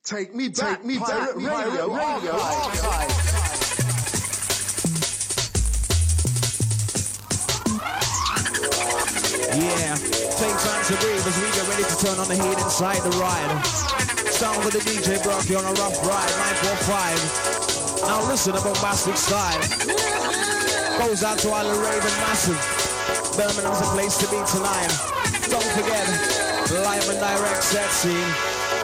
Take me back, Pirate Radio Archive. Yeah, take time to breathe as we get ready to turn on the heat inside the ride. Sound of the DJ Brocky on a rough ride, 945. Now listen to bombastic style. Goes out to all the raving massive. Birmingham's a place to be tonight. Don't forget, live and direct set scene.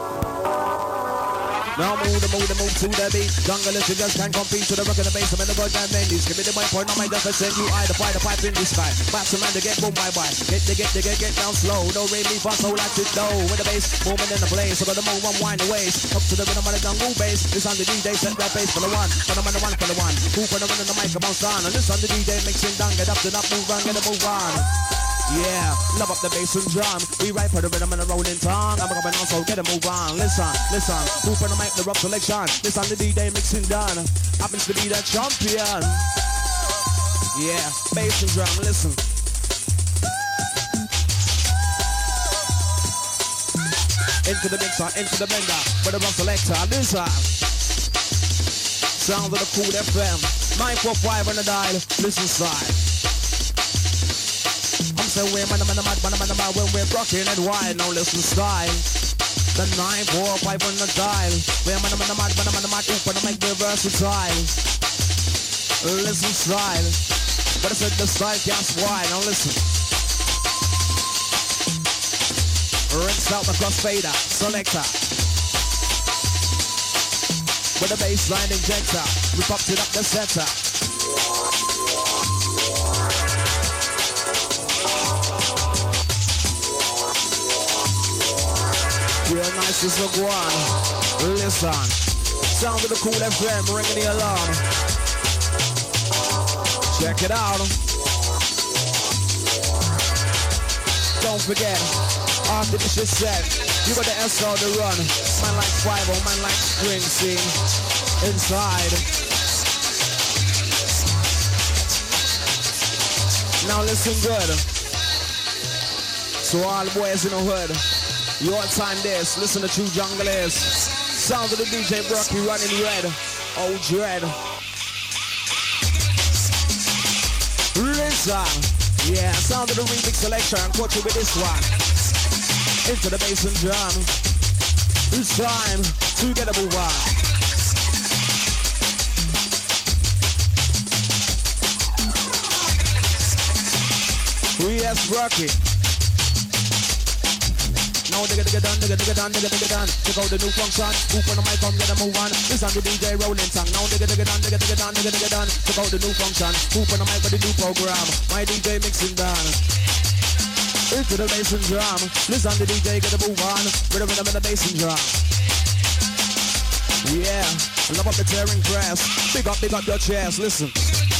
Now move to the beat. Jungle if you just can't compete to the rock and the bass. I'm in the goddamn menus. Give me the mic point on my death and send you eye to fight the pipe in the sky. Back to man to get boom bye bye. Get down slow. Don't rate me fast, so like it though. With the bass moving in the place. So gotta move and wind the waist. Up to the rhythm of the jungle bass. This on the DJ set that bass for the one. For the one. Who for the run in the mic bounce down. And this on the DJ mixing down. Get up to that move on, get a move on. Yeah, love up the bass and drum. We ride for the rhythm and the rolling tongue. I'm coming on, so get a move on. Listen. Who for the mic, the rock selection. This on the DJ mixing done. Happens to be the champion. Yeah, bass and drum, listen. Into the mixer, into the blender. For the rock selector, listen. Sound of the Cool FM. 945 on the dial. Listen side. I'm saying we're man, when we're rocking and wild. Now listen style. The 945 on the dial. We're man, open to make me versatile. Listen style. But I said the style can't wild. Now listen. Rinse out the crossfader, selector. With a baseline injector, we popped it up the setter. Yeah, nice as a guan. Listen. Sound of the Cool FM, ringing the alarm. Check it out. Don't forget, after this is set, you got the S on the run. Man like 5 or man like string, sing. Inside. Now listen good. So all the boys in the hood, your time this, listen to True Junglers. Sound of the DJ Brocky running red. Oh dread. Listen. Yeah, sound of the remix selection. Caught you with this one. Into the bass and drum. It's time to get a move on. Yes, Brocky. Now digga done. Check out the new function. Who on the mic come get a move on. This on the DJ rolling song. Now digga done. Check out the new function. Who on the mic for the new program. My DJ mixing down. Into the bass and drum. Listen the DJ get a move on. Rhythm in the bass and drum. Yeah, love up the tearing press. Big up your chest. Listen.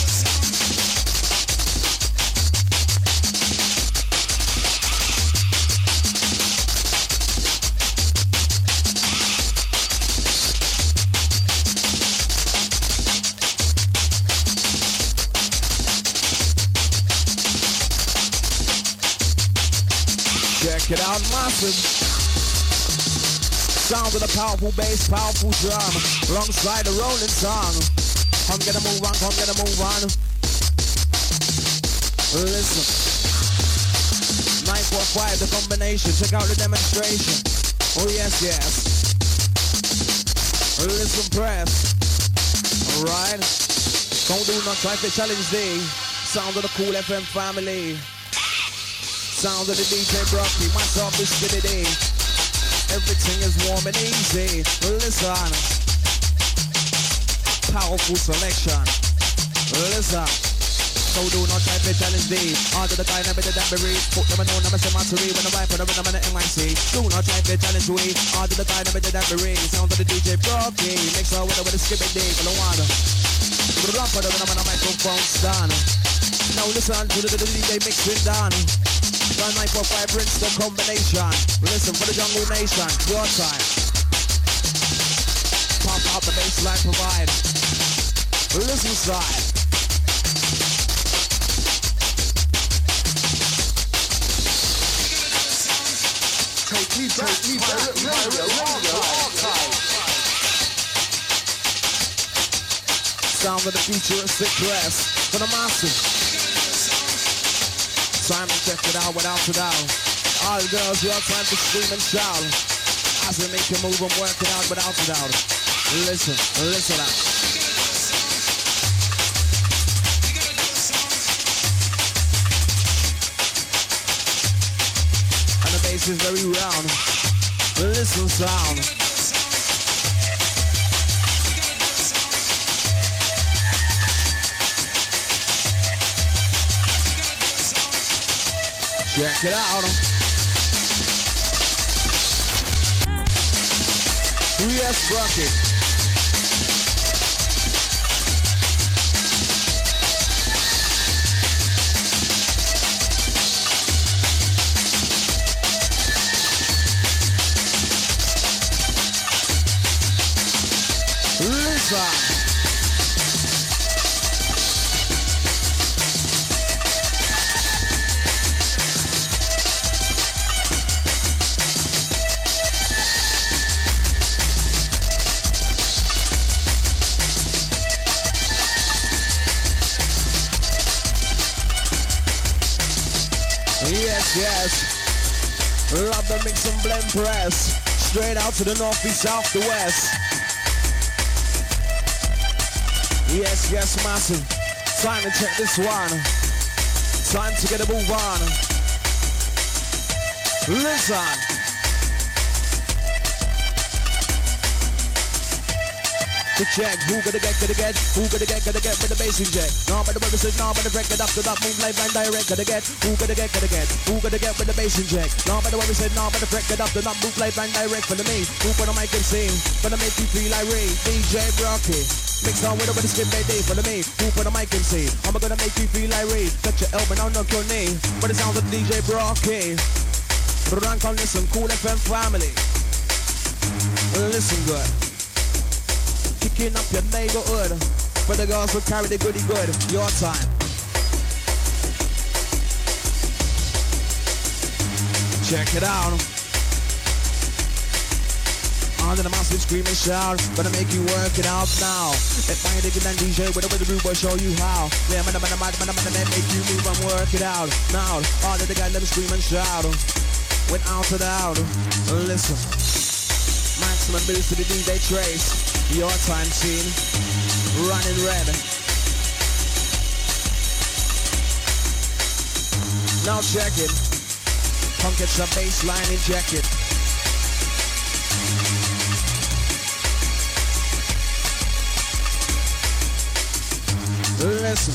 Check it out, massive. Sound of the powerful bass, powerful drum, alongside the rolling song. Come get a move on. Listen. 945, the combination. Check out the demonstration. Oh yes. Listen, press. Alright. Don't do not try to challenge day. Sound of the Cool FM family. Sound of the DJ Brocky, myself is Spinny. Everything is warm and easy. Listen. Powerful selection. Listen. So do not try to challenge me. Under the dynamic of that berry. Put them on them as a mastery. When I ride for the rhythm and the MIC. Do not try to challenge me. Under the dynamic of that berry. Sound of the DJ Brocky. Mix out with a skipping day for the water. Run for the rhythm and the microphone stand. Now listen to the DJ mixing down. 945 Princeton combination. Listen for the Jungle Nation. Your time. Pump out the bassline provide. Listen side. Take me back, Radio Archive. sound of the futuristic dress for the massive. Time to check it out without a doubt. All girls, your time to scream and shout as we make you move and work it out without a doubt. Listen up. And the bass is very round. Listen sound. Check it out. Yes, Rocket. Listen. Yes, love the mix and blend press. Straight out to the north, east, south, the west. Yes, massive. Time to check this one. Time to get a move on. Listen. To check, who gonna get, with the bass inject. No, but the baby says, no, but the break it up to that move live and direct, who gonna get, with the bass inject. No, but the baby said, no, but the break it up to that move live and direct for the me. Who put the mic and sing, gonna make you feel like Ray, DJ Brocky. Mix on with the skip day for the me. Who put the mic and sing, I'm gonna make you feel like Ray. Touch your elbow, now knock your knee. But it sounds like DJ Brocky. Rank on listen, Cool FM family. Listen good. Kicking up your neighborhood for the girls who carry the goody good. Your time. Check it out. Under the massive screaming shout, gonna make you work it out now. If I dig it and DJ with the root, will show you how. Yeah, man, make you move and work it out now. All of the guys let me scream and shout without a doubt. Listen, maximum boost to the DJ Trace. Your time scene, running red. Now check it. Punk gets a baseline injected. Listen.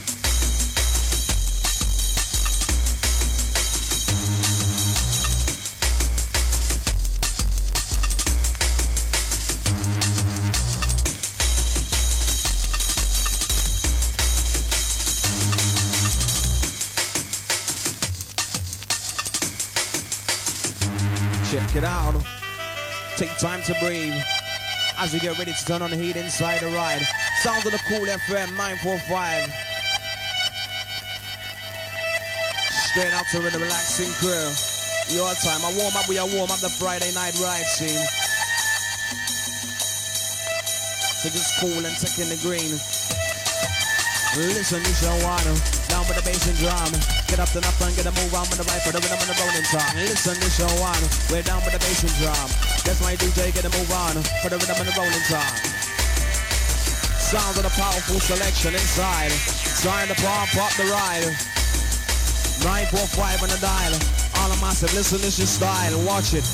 Check it out. Take time to breathe as we get ready to turn on the heat inside the ride. Sounds of the Cool FM 945. Straight out to the relaxing crew. Your time. I warm up, we warm up the Friday night ride scene. So just cool and taking the green. Listen, you shall wanna. Down with the bass and drum. Get up and up and get a move on with the right for the rhythm and the rolling time. Listen, this show on. We're down with the bass and drum. That's my DJ, get a move on for the rhythm and the rolling time. Sounds of the powerful selection inside. Trying to pump up the ride. 945 on the dial. All the massive, listen, this is style. Watch it.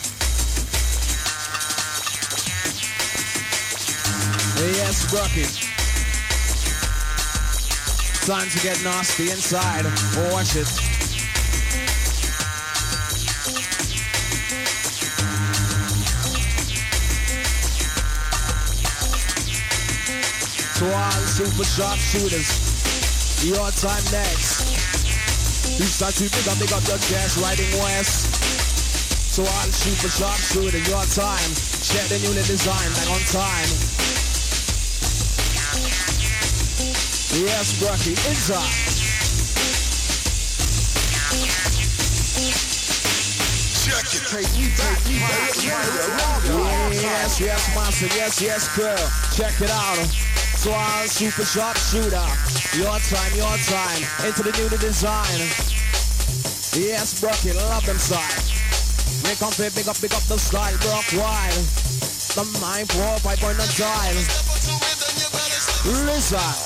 Yes, Bucket. Time to get nasty inside. Watch it. To all super sharp shooters, your time next. You start to big up your chest, riding west. To all super sharp shooters, your time. Check the newly designed, back on time. Yes, Brucky, inside. Check it. Yes, massive, yes, girl. Check it out. Swall, super sharp shooter. Your time. Into the new design. Yes, Brocky, love them side. Make on play, big up the style, Brock Wild. The 945 on the dial. Listen.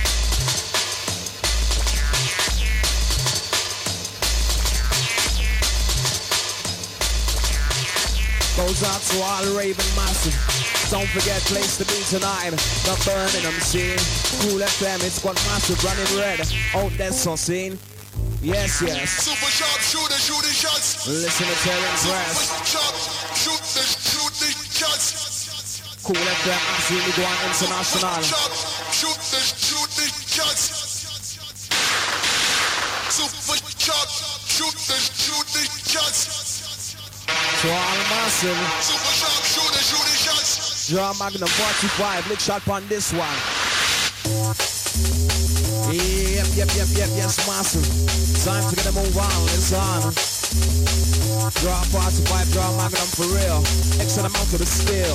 Goes out to all raving massive. Don't forget place to be tonight. The Birmingham scene. Cool FM, it's got massive running red. Oh, that's so scene. Yes. Super sharp shooting shots. Listen to Terrence Rest. Super sharp shooting shots. Cool FM, absolutely going international. Sharp shooting shots. Super sharp shooting shots. So all massive. Super sharp shooting shots. Draw Magnum 45, lick shot on this one. Yep, yes, massive. Time to get a move on, it's on. Draw 45, draw Magnum for real. Excellent amount of the steel.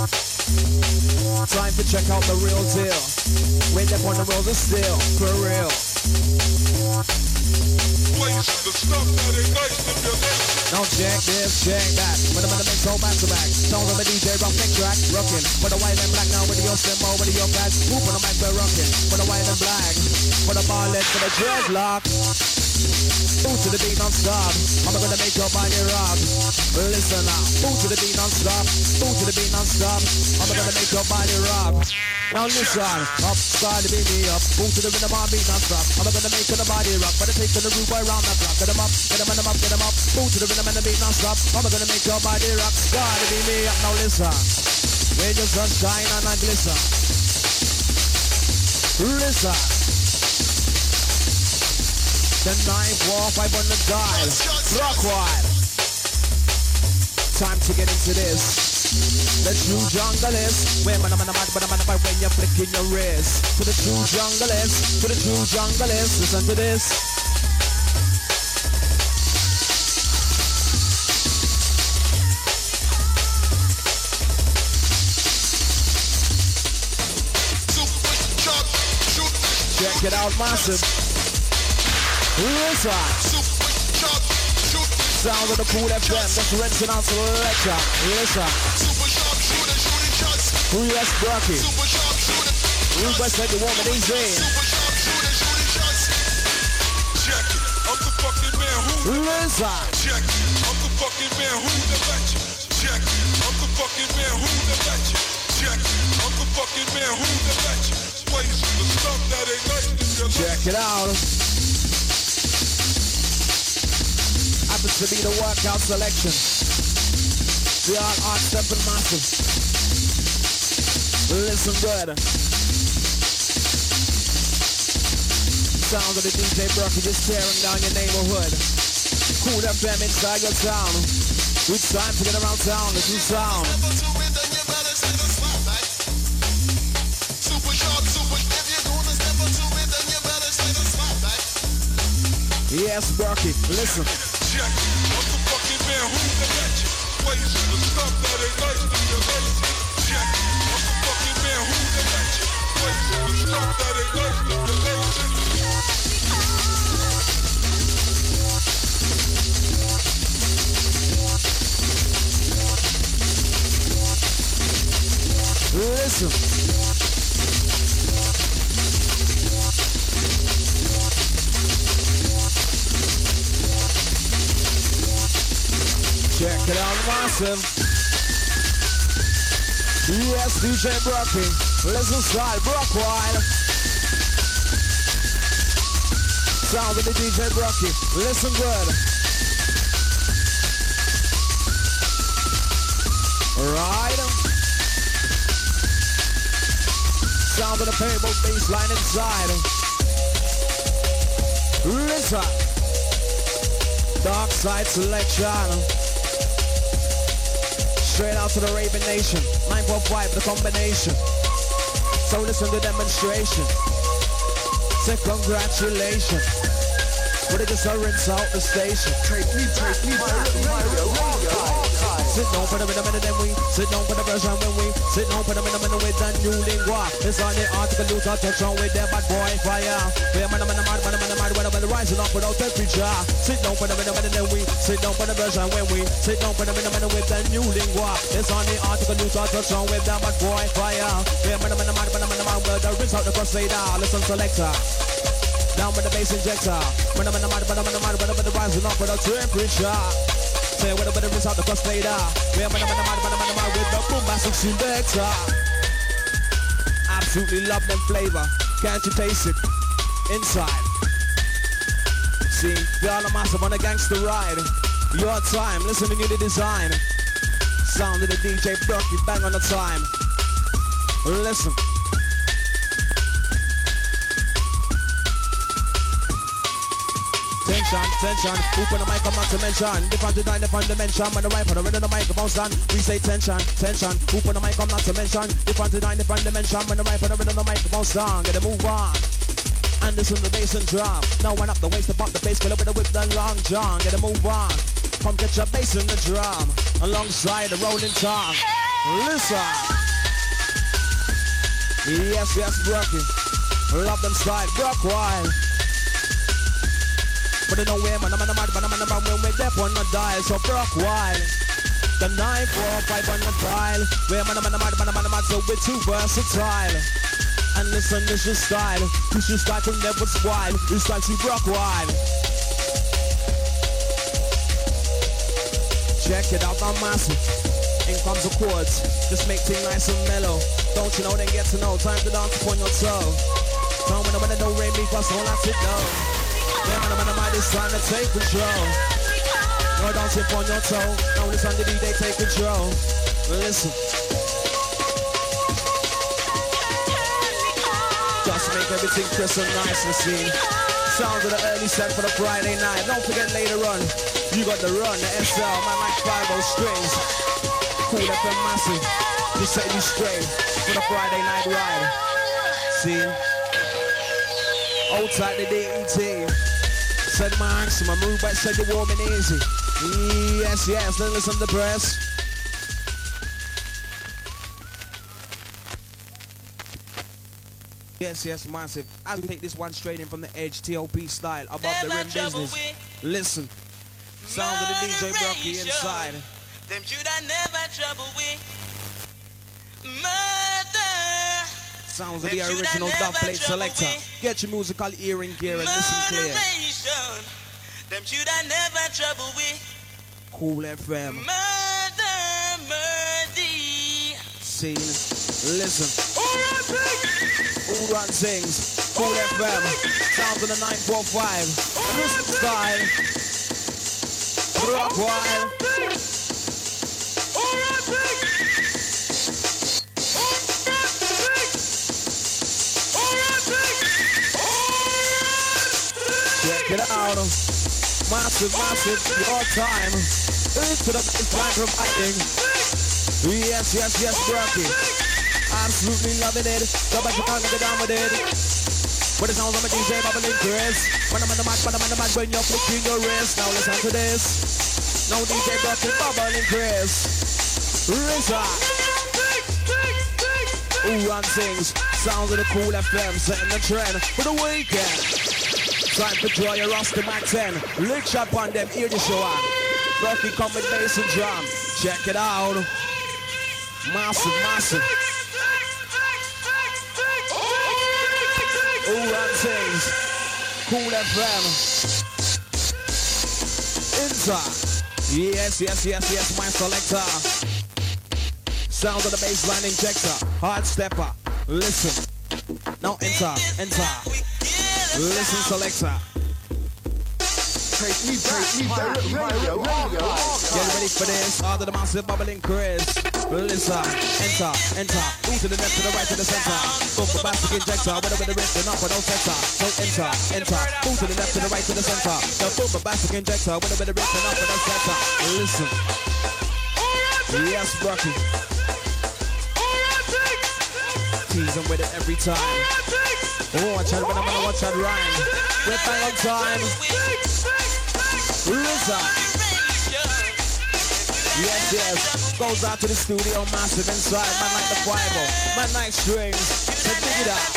Time to check out the real deal. When they're on the road of steel, for real. Now check this, check that. When I'm gonna make so back to back. Sounds of a DJ rock neck track, rockin'. For the white and black now, with your stem over your guys. Whoop on the mic, we're rockin'. For the white and black. For the ballad, for the dreadlock. Move to the beat non-stop. I'm gonna make your body rock. Listen now. Move to the beat non-stop. Move to the beat non-stop. I'm gonna make your body rock. Now listen. Up, start to beat me up. Move to the rhythm, I'll beat non-stop. I'm gonna make your body rock. But take the root boy round the clock. Get them up, get them up, get them up. Move to the rhythm and the beat non-stop. I'm gonna make your body rock. Gotta beat me up. Now listen. Where the sun shine and I glisten. Listen. The 945 on the dial. Rock wide. Time to get into this. The true jungle is when when you're flicking your wrist. To the true jungle is, to the true jungle is. Listen to this. Check it out, massive. Listen. Sound of the Cool FM, that's rinsing out selection. Listen. Yes, Brocky. Request like the woman, easy. Check it, I'm the fucking man who. Listen. Check it, I'm the fucking man who the bet you. Check it, I'm the fucking man who the bet you. Check it, I'm the fucking man who the bet you. Place the stuff that ain't nice in your life. Check it out. Happens to be the workout selection. We are art step and massive. Listen good. Sound of the DJ Brocky just tearing down your neighborhood. Cool FM inside your town. It's time to get around town. Listen sound. Yes, Brocky, listen. Check, I'm the fucking man who the bet you. Place the stuff that ain't nice in your life. Check, I'm the fucking man who the bet you. Place the stuff that ain't nice in your life. Listen. Check it out, massive. Yes, DJ Brocky. Listen style, Brock Wild. Sound of the DJ Brocky. Listen good. Right. Sound of the payable baseline inside. Listen. Dark side selection. Straight out to the Raven Nation. 945, the combination. So listen to demonstration. Say congratulations. But it just rinse out the station. Take me, Sit down for the rhythm and then we sit down for the version when we Sit down for the minute with the new lingua. It's on the article, lose our touch on with the bad boy fire. We're man, when rising up without temperature. Sit down for the minute then we sit down for the version when we sit down for the minute with the new lingua. It's on the article, lose our touch on with the bad boy fire. We're man, with the rinse out the crusader. Listen, selector. Down with the bass injector. When the rising up without temperature. Say when the rinse out the crusader. We're man, with the bombastic selector. Absolutely love them flavor. Can't you taste it? Inside. See, we all are massive on a gangster ride. Your time, listening to the design. Sound of the DJ Brookie, bang on the time. Listen. Tension, open the mic, I'm not to mention. Different dimension, when the right for the red of the microphone stand. We say tension, open the mic, I'm not to mention. Different dimension, when the right for the red of the microphone stand. Get a move on. And this is the bass and drum. Now one up the waist to pop the bass, fill up with the whip, the long john. Get a move on. Come get your bass in the drum. Alongside the rolling tongue. Listen. Yes, Brookie. Love them style, Brock Wild. But they know where man, I'm when we're deaf on the dial. So Brock Wild. The 945 on the dial. Where man, so we're too versatile. And listen, this is style. This is style to never spoil. This style to Brock Wild. Check it out, I'm massive. In comes the chords. Just make things nice and mellow. Don't you know, then get to know. Time to dance upon your toe. Tell me when I don't rain me, cause all I sit down. Yeah, man, it's time to take control. No dancing upon your toe. Now listen to the DJ take control. Listen. Just make everything crisp and nice and seen. Sounds of the early set for the Friday night. Don't forget later on, you got the run, the SL, man like 5 strings. Cool FM massive, just set you straight for the Friday night ride. See? Outside the DET. Said maximum, move back, said you're warm and easy. Yes, then listen to the press. Yes, massive. I'll take this one straight in from the edge, TOP style, above the rim business. Listen. Sound of the DJ Brookie inside. Them should I never trouble with. Murder. Sounds of the original dubplate selector. Get your musical earring gear and listen clear. Them should I never trouble with. Cool FM. Murder. Scene. Listen. Who run sings? Cool FM. Sounds of the 945. Listen style. Brock Wild. Check it out. Massive, your time. Into the baseline providing. Yes, Brookie. Absolutely loving it. Go back to Kong and get down with it. But it sounds like a DJ bubbling Chris. When I'm in the mic, when you're flicking your wrist. Now listen to this. Now DJ Brookie bubbling Chris. Rizza. Who runs things? Sounds of the Cool FM, setting the trend for the weekend. Time to draw your Rasta Mac 10. Lick shot on them, hear the show on. Brookie come with bass and drum. Check it out. Massive. Who runs things? Cool FM. Inter. Yes, my selector. Sound of the bassline injector. Hard stepper. Listen. Now enter. Listen, selector. Radio. Get ready for this. Out of the massive bubbling Chris. Listen. Enter. Move to the left, to the right, to the center. Boom, the basket injector. Whatever the wrist, and up, but no center. So enter. Move to the left, to the right, to the center. The boom, the basket injector. Whatever the wrist, and up, but no center. Listen. Yes, Brookie. Tease them with it every time. Oh, watch that rhyme. We're bang on time. Rizza. Yes, yes. Goes out to the studio, massive inside. Man like the 5-0. Man like strings. So dig it out.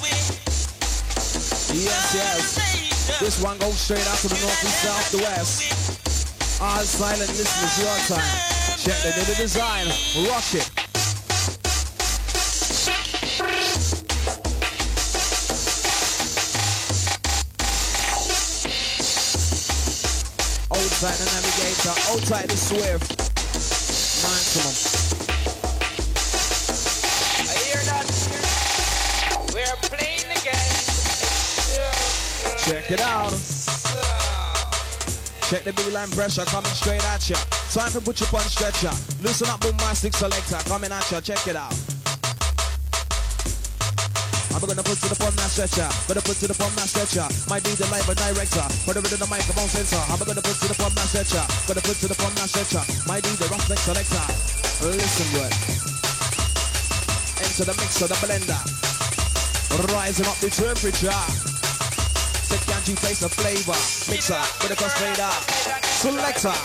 Yes, yes. This one goes straight out to the north, east, south, the west. All silent listeners, your time. Check the new design. Rock it. Outside the navigator, outside the swift. Maximum. I hear that. We're playing the game. Check it out. Check the B-line pressure coming straight at ya. Time to put you on stretcher. Listen up, bombastic selector coming at ya. Check it out. I'm gonna put to the phone that stretcher. Gonna put to the phone that stretcher. My DJ live and director. Put it in the microphone sensor. I'm gonna put to the phone that stretcher. Gonna put to the phone that stretcher. My DJ roughneck selector. Listen good. Into the mixer, the blender. Rising up the temperature. Can't you taste the flavor? Mixer with a cross fader. Selector.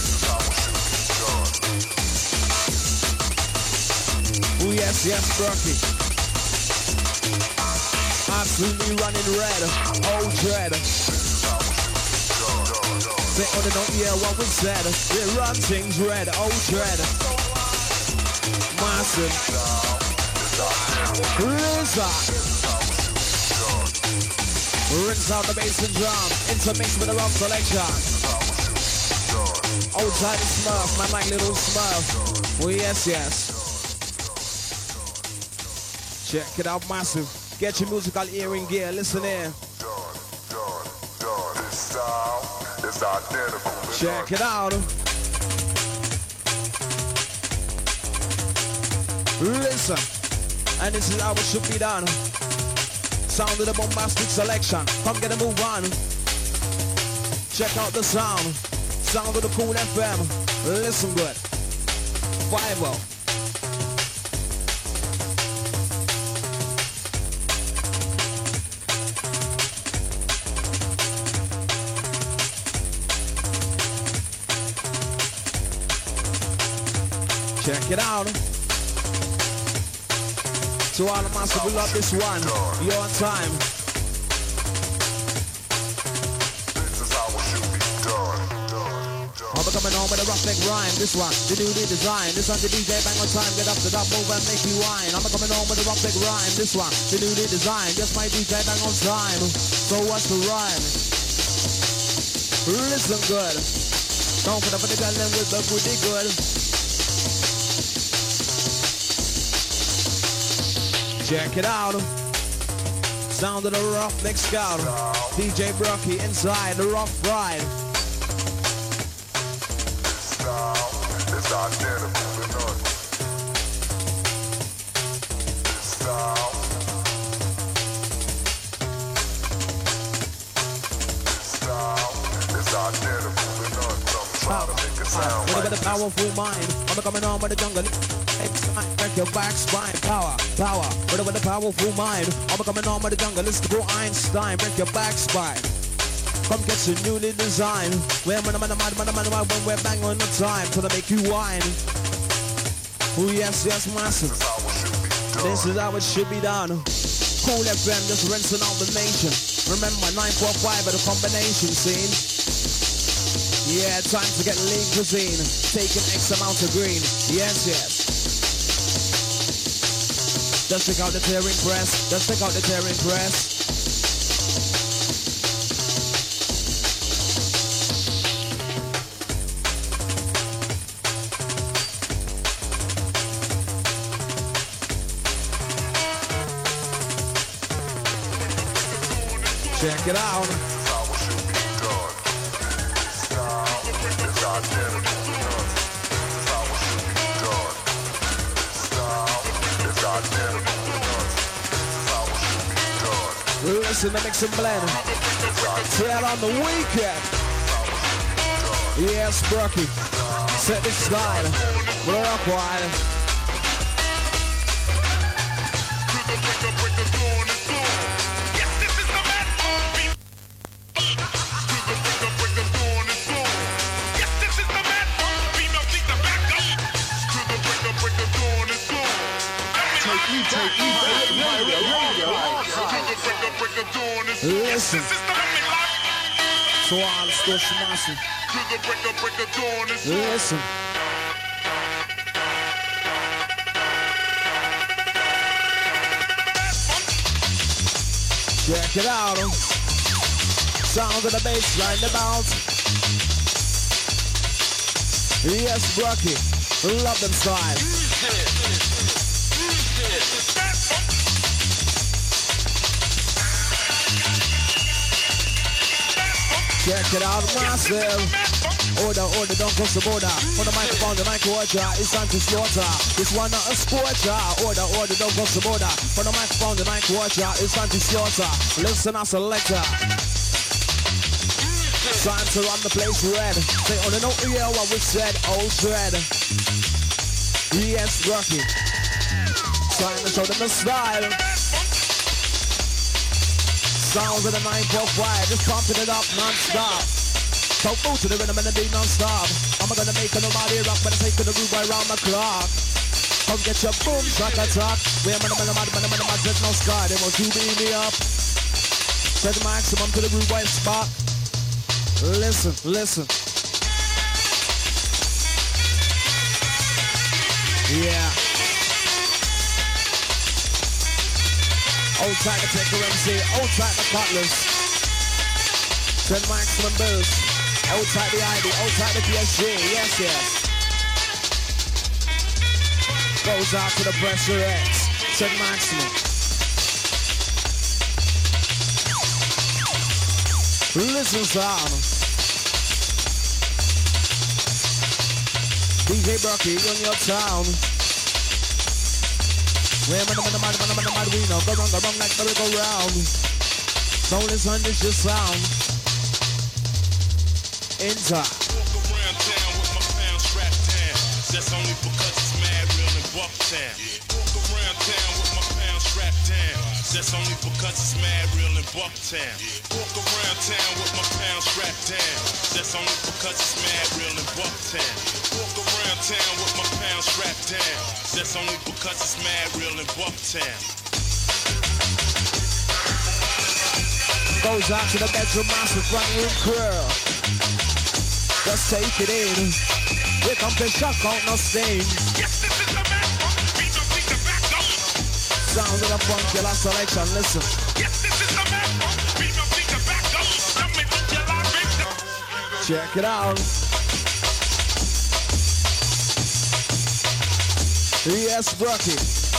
Oh yes, yes, Berkey. Absolutely running red. Oh dread. Say on the note, yeah, what we said. We run things red. Oh dread. Massive. Lizard. Rinse out the bass and drum, intermix with the rock selection. Outside the Smurf, man like little Smurf. Oh yes, yes. Check it out, massive. Get your musical hearing gear, listen in. Check it out. Listen, and this is how it should be done. Sound of the bombastic selection. Come get a move on. Check out the sound. Sound of the Cool FM. Listen good. 5-0. Check it out. To all the master, we love this one. You're on time. This is how it should be done. I'm coming home with a roughneck rhyme. This one, the new design. This one, the DJ bang on time. Get up to that move and make you whine. I'm coming home with a roughneck rhyme. This one, the new design. Just my DJ bang on time. So what's the rhyme? Listen good. Don't put up for the girl and with the pretty good. Check it out. Sound of the Roughneck Scout. DJ Brocky inside the Rough Ride. It's identical to none. This style. This style is identical to none. Some try to make it sound With like a bit of powerful mind. I'm coming on with the jungle. Break your back spine, power, power. With a powerful mind, I'm coming on with the jungle. Let's go Einstein, break your back spine. Come get your newly designed. When we're bang on the time, till I make you whine. Oh yes, yes, massive. This is how it should be done. Cool FM, just rinsing out the nation. Remember 945 at the combination scene. Yeah, time to get lean cuisine. Taking X amount of green. Yes, yes. Just check out the tearing press. Just check out the tearing press. Check it out. Listen to mix and blend. Till on the weekend. Yes, Brocky. Set this slide. Rock wide. Yes, this is the man. Female, keep the Listen. So all stush massive. Listen. Check it out. Sound of the bass line, the bounce. Yes, Rocky. Love them style. Check it out, massive. Order, don't cross the border. On the microphone, the mic watcher, it's time to slaughter. This one not a sporter. Order, don't cross the border. On the microphone, the mic watcher, it's time to slaughter. Listen, I selector. Time to run the place red. They only know hear what we said. Oh, dread. Yes, Rocky. Time to show them the style. Sounds of the 9.5, just pumping it up non-stop. So move to the rhythm and the beat non-stop. I'm gonna make nobody rock, but I'm taking the root right round the clock. Come get your boom track attack. We're man, there's no sky, they won't you beat me up. Set the maximum to the root right spot. Listen. Yeah. Old tight the Picker MC, old tight the Cutlass. Send maximum boost. Old tight the ID, old tight the PSG, yes. Goes out to the Pressure X. Send maximum. Listen sound. DJ Brocky on your town. We're man, we know. Go wrong like the go round. Don't listen, this your sound. Enter. Walk around town with my pound strapped down. That's only because it's mad real in Bucktown. Walk around town with my pound strapped down. That's only because it's mad real in Bucktown. Walk around town with my pound strapped down. That's only because it's mad real in Bucktown. Walk around town with my pound strapped down. That's only because it's mad real in Bucktown. Goes out to the bedroom master front room crew. Just take it in. Here comes the shock out, no stain. Yes, this is the man. We don't need the back up. Sounds of the funky last selection, listen. Yes, this is the man. We don't need the back up. Let me think you like it. Check it out. Yes, Brocky.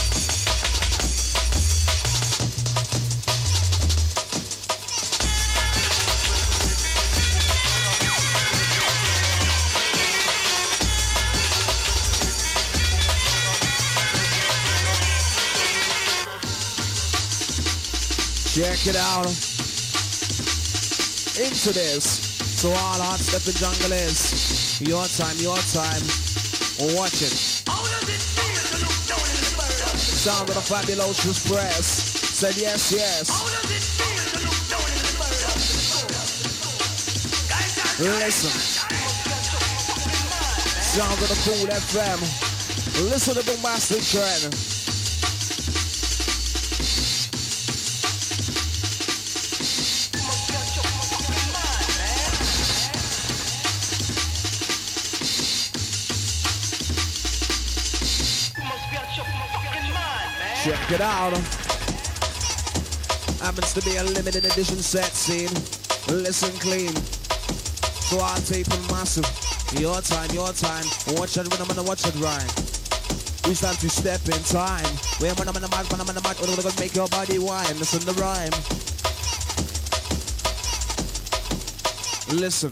Check it out. Into this. So all hot step in jungle is your time. Watch it. Sound of the Fabulous Press. Said yes. Listen. Sound of the Cool FM. Listen to the Master Trend. Check it out. Happens to be a limited edition set scene. Listen clean. So I'll tape and massive. Your time. Watch it rhythm and watch it rhyme. We start to step in time. We're on the mic, we're gonna make your body whine. Listen the rhyme. Listen.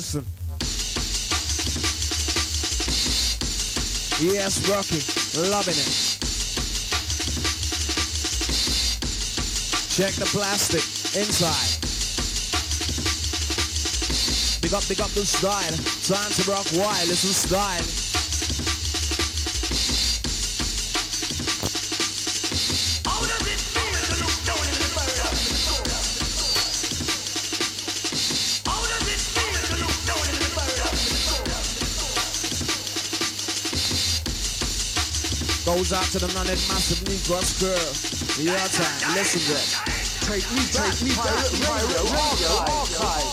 Yes, Rocky. Loving it. Check the plastic inside. Big up the style. Time to rock wild, listen style. Goes out to the non-head massive Negros girl. Your time, listen good. Take me back, radio archive.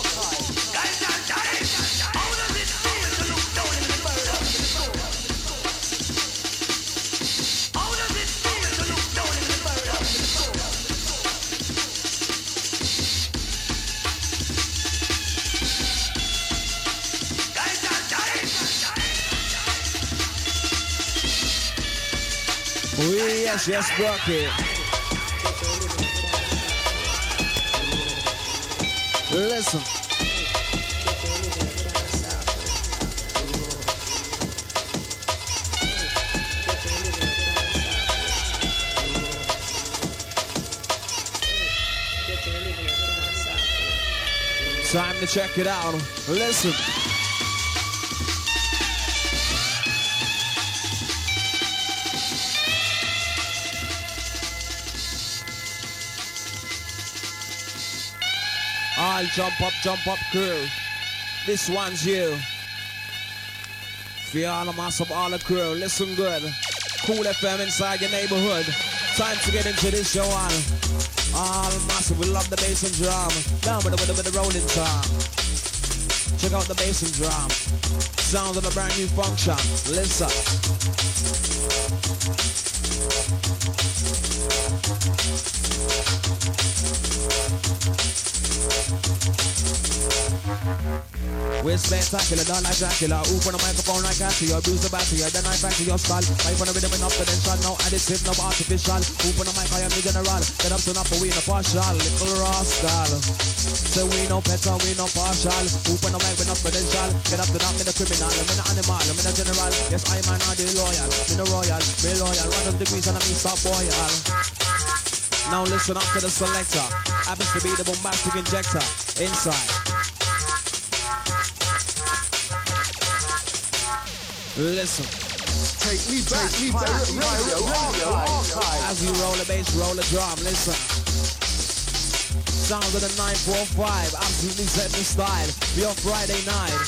Yes, Rocky. Listen. Time to check it out. Listen. All jump up crew. This one's you. For all the massive all the crew, listen good. Cool FM inside your neighborhood. Time to get into this show on. All massive, we love the bass and drum. Down with the rolling time. Check out the bass and drum. Sounds of a brand new function. Listen. We're spectacular, done like Dracula. Open the microphone like Cassia. Bruise the battery, then I back to your skull. Life on the rhythm enough potential. No additive, no artificial. Open the mic, I am the general. Get up to enough, we no partial. Little rascal. So we no better, we no partial. Open the mic with enough potential. Get up to enough, me the criminal. I'm in the animal, I'm in the general. Yes, I man, I the loyal. Me the royal, me loyal. 100 degrees and I mean stop boyal. Now listen up to the selector. Happens to be the bombastic injector. Inside. Listen. Take me back, radio archive. As we roll the bass, roll the drum, listen. Sounds of the 945, absolutely set the style. Your Friday night.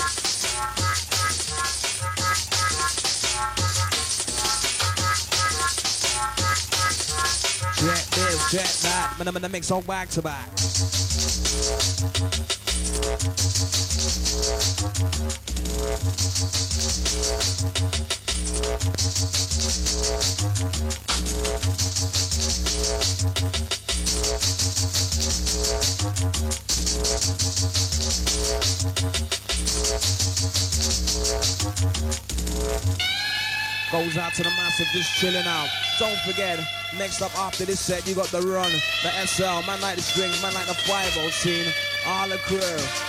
Check this, check that. Man, I'm gonna mix all back to back. Goes out to the massive, just chilling out. Don't forget, next up after this set, you got the run, the SL, man like the strings, man like the 5-0 scene, all the crew.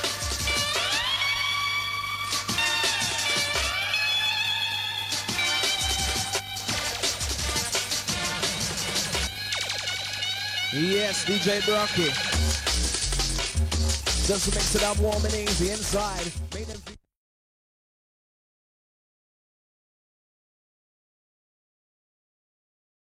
Yes, DJ Brocky. Just to mix it up warm and easy inside.